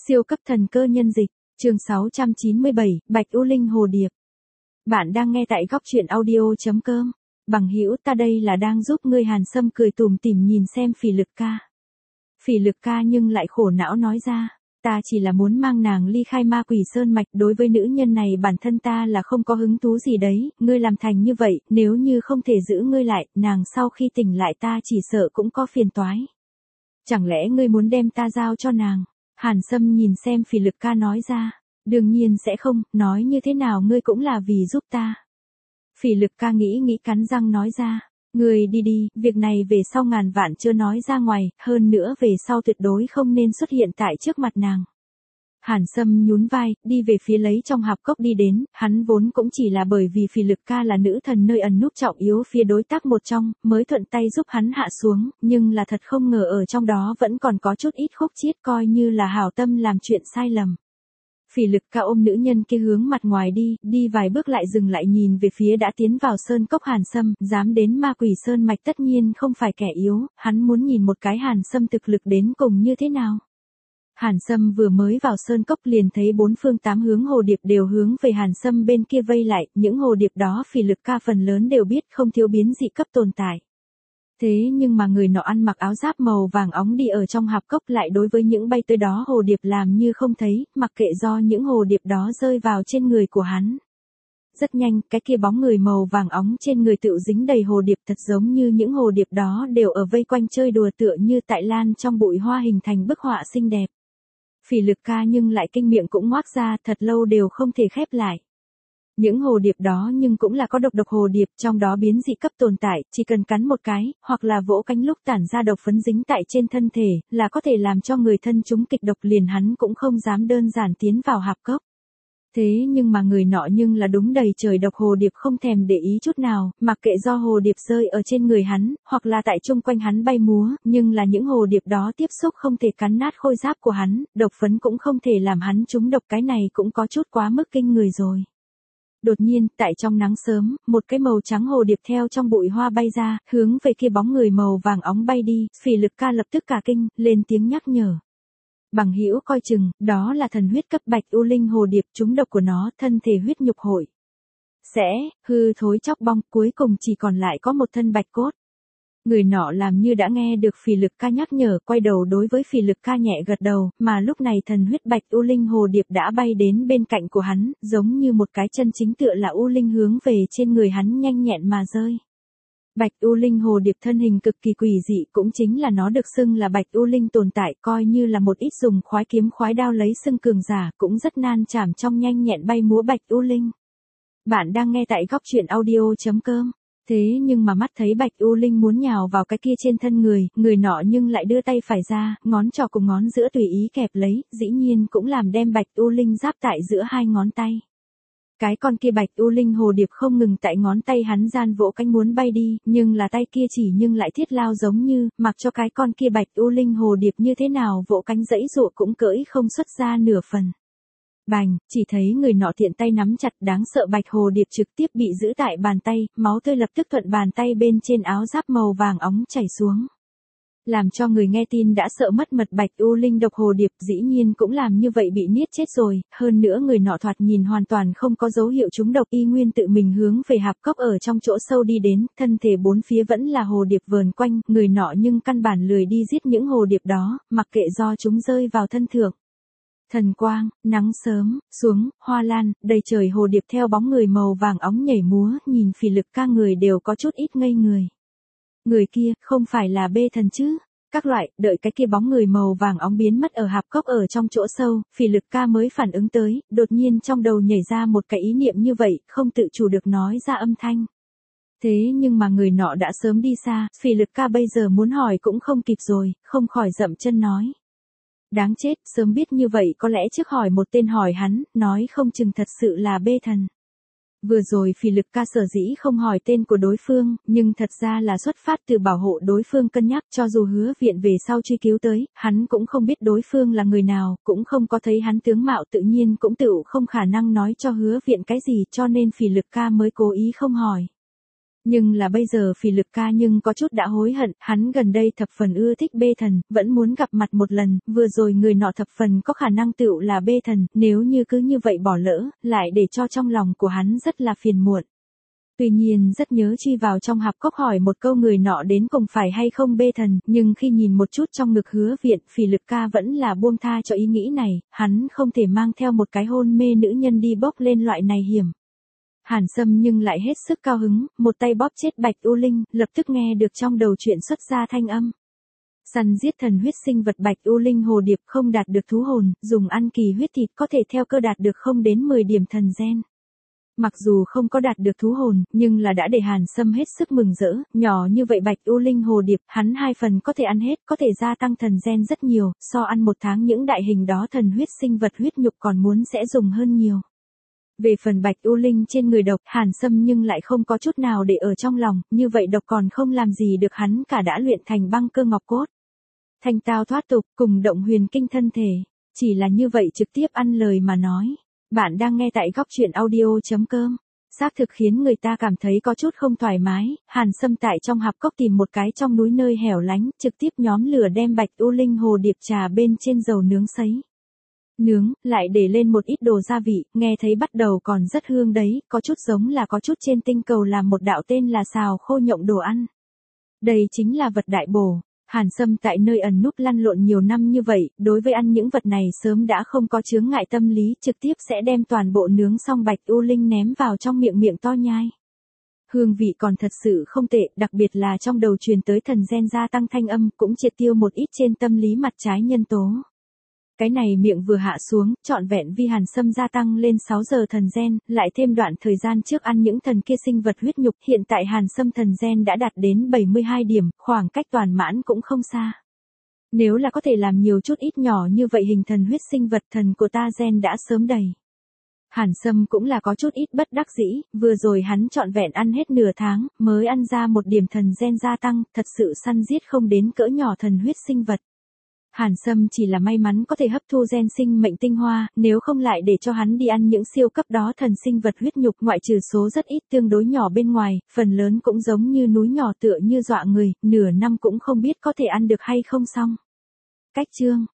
Siêu cấp thần cơ nhân dịch, chương 697, Bạch U Linh Hồ Điệp. Bạn đang nghe tại góc truyện audio.com. Bằng hữu, ta đây là đang giúp ngươi. Hàn Sâm cười tủm tỉm nhìn xem Phỉ Lực ca. Phỉ Lực ca nhưng lại khổ não nói ra, ta chỉ là muốn mang nàng ly khai Ma Quỷ Sơn mạch, đối với nữ nhân này bản thân ta là không có hứng thú gì đấy, ngươi làm thành như vậy, nếu như không thể giữ ngươi lại, nàng sau khi tỉnh lại ta chỉ sợ cũng có phiền toái. Chẳng lẽ ngươi muốn đem ta giao cho nàng? Hàn Sâm nhìn xem Phỉ Lực ca nói ra, đương nhiên sẽ không, nói như thế nào ngươi cũng là vì giúp ta. Phỉ Lực ca nghĩ cắn răng nói ra, ngươi đi đi, việc này về sau ngàn vạn chưa nói ra ngoài, hơn nữa về sau tuyệt đối không nên xuất hiện tại trước mặt nàng. Hàn Sâm nhún vai, đi về phía lấy trong hạp cốc đi đến, hắn vốn cũng chỉ là bởi vì Phỉ Lực ca là nữ thần nơi ẩn núp trọng yếu phía đối tác một trong, mới thuận tay giúp hắn hạ xuống, nhưng là thật không ngờ ở trong đó vẫn còn có chút ít khúc chiết, coi như là hảo tâm làm chuyện sai lầm. Phỉ Lực ca ôm nữ nhân kia hướng mặt ngoài đi vài bước lại dừng lại nhìn về phía đã tiến vào sơn cốc Hàn Sâm, dám đến Ma Quỷ Sơn mạch tất nhiên không phải kẻ yếu, hắn muốn nhìn một cái Hàn Sâm thực lực đến cùng như thế nào. Hàn Sâm vừa mới vào sơn cốc liền thấy bốn phương tám hướng hồ điệp đều hướng về Hàn Sâm bên kia vây lại, những hồ điệp đó Phỉ Lực ca phần lớn đều biết không thiếu biến dị cấp tồn tại. Thế nhưng mà người nọ ăn mặc áo giáp màu vàng óng đi ở trong hạp cốc lại đối với những bay tới đó hồ điệp làm như không thấy, mặc kệ do những hồ điệp đó rơi vào trên người của hắn. Rất nhanh, cái kia bóng người màu vàng óng trên người tựu dính đầy hồ điệp, thật giống như những hồ điệp đó đều ở vây quanh chơi đùa tựa như tại lan trong bụi hoa hình thành bức họa xinh đẹp. Phỉ Lực ca nhưng lại kinh miệng cũng ngoác ra, thật lâu đều không thể khép lại. Những hồ điệp đó nhưng cũng là có độc hồ điệp, trong đó biến dị cấp tồn tại, chỉ cần cắn một cái, hoặc là vỗ cánh lúc tản ra độc phấn dính tại trên thân thể, là có thể làm cho người thân chúng kịch độc, liền hắn cũng không dám đơn giản tiến vào hạp cốc. Thế nhưng mà người nọ nhưng là đúng đầy trời độc hồ điệp không thèm để ý chút nào, mặc kệ do hồ điệp rơi ở trên người hắn, hoặc là tại chung quanh hắn bay múa, nhưng là những hồ điệp đó tiếp xúc không thể cắn nát khôi giáp của hắn, độc phấn cũng không thể làm hắn trúng độc, cái này cũng có chút quá mức kinh người rồi. Đột nhiên, tại trong nắng sớm, một cái màu trắng hồ điệp theo trong bụi hoa bay ra, hướng về kia bóng người màu vàng óng bay đi, Phỉ Lực ca lập tức cả kinh, lên tiếng nhắc nhở. Bằng hữu coi chừng, đó là thần huyết cấp Bạch U Linh hồ điệp, trúng độc của nó, thân thể huyết nhục hội sẽ hư thối chóc bong, cuối cùng chỉ còn lại có một thân bạch cốt. Người nọ làm như đã nghe được Phỉ Lực ca nhắc nhở, quay đầu đối với Phỉ Lực ca nhẹ gật đầu, mà lúc này thần huyết Bạch U Linh hồ điệp đã bay đến bên cạnh của hắn, giống như một cái chân chính tựa là U Linh hướng về trên người hắn nhanh nhẹn mà rơi. Bạch U Linh hồ điệp thân hình cực kỳ quỷ dị, cũng chính là nó được xưng là Bạch U Linh tồn tại, coi như là một ít dùng khoái kiếm khoái đao lấy xưng cường giả, cũng rất nan chảm trong nhanh nhẹn bay múa Bạch U Linh. Bạn đang nghe tại góc truyện audio.com. Thế nhưng mà mắt thấy Bạch U Linh muốn nhào vào cái kia trên thân người nọ nhưng lại đưa tay phải ra, ngón trỏ cùng ngón giữa tùy ý kẹp lấy, dĩ nhiên cũng làm đem Bạch U Linh giáp tại giữa hai ngón tay. Cái con kia Bạch U Linh hồ điệp không ngừng tại ngón tay hắn gian vỗ cánh muốn bay đi, nhưng là tay kia chỉ nhưng lại thiết lao giống như, mặc cho cái con kia Bạch U Linh hồ điệp như thế nào vỗ cánh dãy dụa cũng cưỡi không xuất ra nửa phần. Bành, chỉ thấy người nọ tiện tay nắm chặt, đáng sợ Bạch hồ điệp trực tiếp bị giữ tại bàn tay, máu tươi lập tức thuận bàn tay bên trên áo giáp màu vàng óng chảy xuống. Làm cho người nghe tin đã sợ mất mật, Bạch U Linh độc hồ điệp dĩ nhiên cũng làm như vậy bị niết chết rồi, hơn nữa người nọ thoạt nhìn hoàn toàn không có dấu hiệu trúng độc, y nguyên tự mình hướng về hạp cốc ở trong chỗ sâu đi đến, thân thể bốn phía vẫn là hồ điệp vờn quanh, người nọ nhưng căn bản lười đi giết những hồ điệp đó, mặc kệ do chúng rơi vào thân thượng. Thần quang, nắng sớm, xuống, hoa lan, đầy trời hồ điệp theo bóng người màu vàng óng nhảy múa, nhìn Phỉ Lực ca người đều có chút ít ngây người. Người kia, không phải là bê thần chứ? Các loại, đợi cái kia bóng người màu vàng óng biến mất ở hạp cốc ở trong chỗ sâu, Phỉ Lực ca mới phản ứng tới, đột nhiên trong đầu nhảy ra một cái ý niệm như vậy, không tự chủ được nói ra âm thanh. Thế nhưng mà người nọ đã sớm đi xa, Phỉ Lực ca bây giờ muốn hỏi cũng không kịp rồi, không khỏi dậm chân nói. Đáng chết, sớm biết như vậy có lẽ trước hỏi một tên hỏi hắn, nói không chừng thật sự là bê thần. Vừa rồi Phỉ Lực ca sở dĩ không hỏi tên của đối phương, nhưng thật ra là xuất phát từ bảo hộ đối phương cân nhắc, cho dù Hứa Viện về sau truy cứu tới, hắn cũng không biết đối phương là người nào, cũng không có thấy hắn tướng mạo, tự nhiên cũng tựu không khả năng nói cho Hứa Viện cái gì, cho nên Phỉ Lực ca mới cố ý không hỏi. Nhưng là bây giờ Phỉ Lực ca nhưng có chút đã hối hận, hắn gần đây thập phần ưa thích bê thần, vẫn muốn gặp mặt một lần, vừa rồi người nọ thập phần có khả năng tựu là bê thần, nếu như cứ như vậy bỏ lỡ, lại để cho trong lòng của hắn rất là phiền muộn. Tuy nhiên rất nhớ truy vào trong hạp cốc hỏi một câu người nọ đến cùng phải hay không bê thần, nhưng khi nhìn một chút trong ngực Hứa Viện, Phỉ Lực ca vẫn là buông tha cho ý nghĩ này, hắn không thể mang theo một cái hôn mê nữ nhân đi bốc lên loại này hiểm. Hàn Sâm nhưng lại hết sức cao hứng, một tay bóp chết Bạch U Linh, lập tức nghe được trong đầu chuyện xuất ra thanh âm. Săn giết thần huyết sinh vật Bạch U Linh hồ điệp không đạt được thú hồn, dùng ăn kỳ huyết thịt có thể theo cơ đạt được 0 đến 10 điểm thần gen. Mặc dù không có đạt được thú hồn, nhưng là đã để Hàn Sâm hết sức mừng rỡ, nhỏ như vậy Bạch U Linh hồ điệp, hắn 2 phần có thể ăn hết, có thể gia tăng thần gen rất nhiều, so ăn 1 tháng những đại hình đó thần huyết sinh vật huyết nhục còn muốn sẽ dùng hơn nhiều. Về phần Bạch U Linh trên người độc, Hàn Sâm nhưng lại không có chút nào để ở trong lòng, như vậy độc còn không làm gì được hắn cả đã luyện thành băng cơ ngọc cốt. Thanh tao thoát tục, cùng động huyền kinh thân thể, chỉ là như vậy trực tiếp ăn lời mà nói. Bạn đang nghe tại góc truyện audio.com. Xác thực khiến người ta cảm thấy có chút không thoải mái, Hàn Sâm tại trong hạp cốc tìm một cái trong núi nơi hẻo lánh, trực tiếp nhóm lửa đem Bạch U Linh hồ điệp trà bên trên dầu nướng sấy. Nướng, lại để lên một ít đồ gia vị, nghe thấy bắt đầu còn rất hương đấy, có chút giống là có chút trên tinh cầu làm một đạo tên là xào khô nhộng đồ ăn. Đây chính là vật đại bổ. Hàn Sâm tại nơi ẩn núp lăn lộn nhiều năm như vậy, đối với ăn những vật này sớm đã không có chướng ngại tâm lý, trực tiếp sẽ đem toàn bộ nướng xong Bạch U Linh ném vào trong miệng to nhai. Hương vị còn thật sự không tệ, đặc biệt là trong đầu truyền tới thần gen gia tăng thanh âm, cũng triệt tiêu một ít trên tâm lý mặt trái nhân tố. Cái này miệng vừa hạ xuống, trọn vẹn vì Hàn Sâm gia tăng lên 6 giờ thần gen, lại thêm đoạn thời gian trước ăn những thần kia sinh vật huyết nhục, hiện tại Hàn Sâm thần gen đã đạt đến 72 điểm, khoảng cách toàn mãn cũng không xa. Nếu là có thể làm nhiều chút ít nhỏ như vậy hình thần huyết sinh vật thần của ta gen đã sớm đầy. Hàn Sâm cũng là có chút ít bất đắc dĩ, vừa rồi hắn trọn vẹn ăn hết nửa tháng, mới ăn ra một điểm thần gen gia tăng, thật sự săn giết không đến cỡ nhỏ thần huyết sinh vật. Hàn Sâm chỉ là may mắn có thể hấp thu gen sinh mệnh tinh hoa, nếu không lại để cho hắn đi ăn những siêu cấp đó thần sinh vật huyết nhục ngoại trừ số rất ít tương đối nhỏ bên ngoài, phần lớn cũng giống như núi nhỏ tựa như dọa người, nửa năm cũng không biết có thể ăn được hay không xong. Cách chương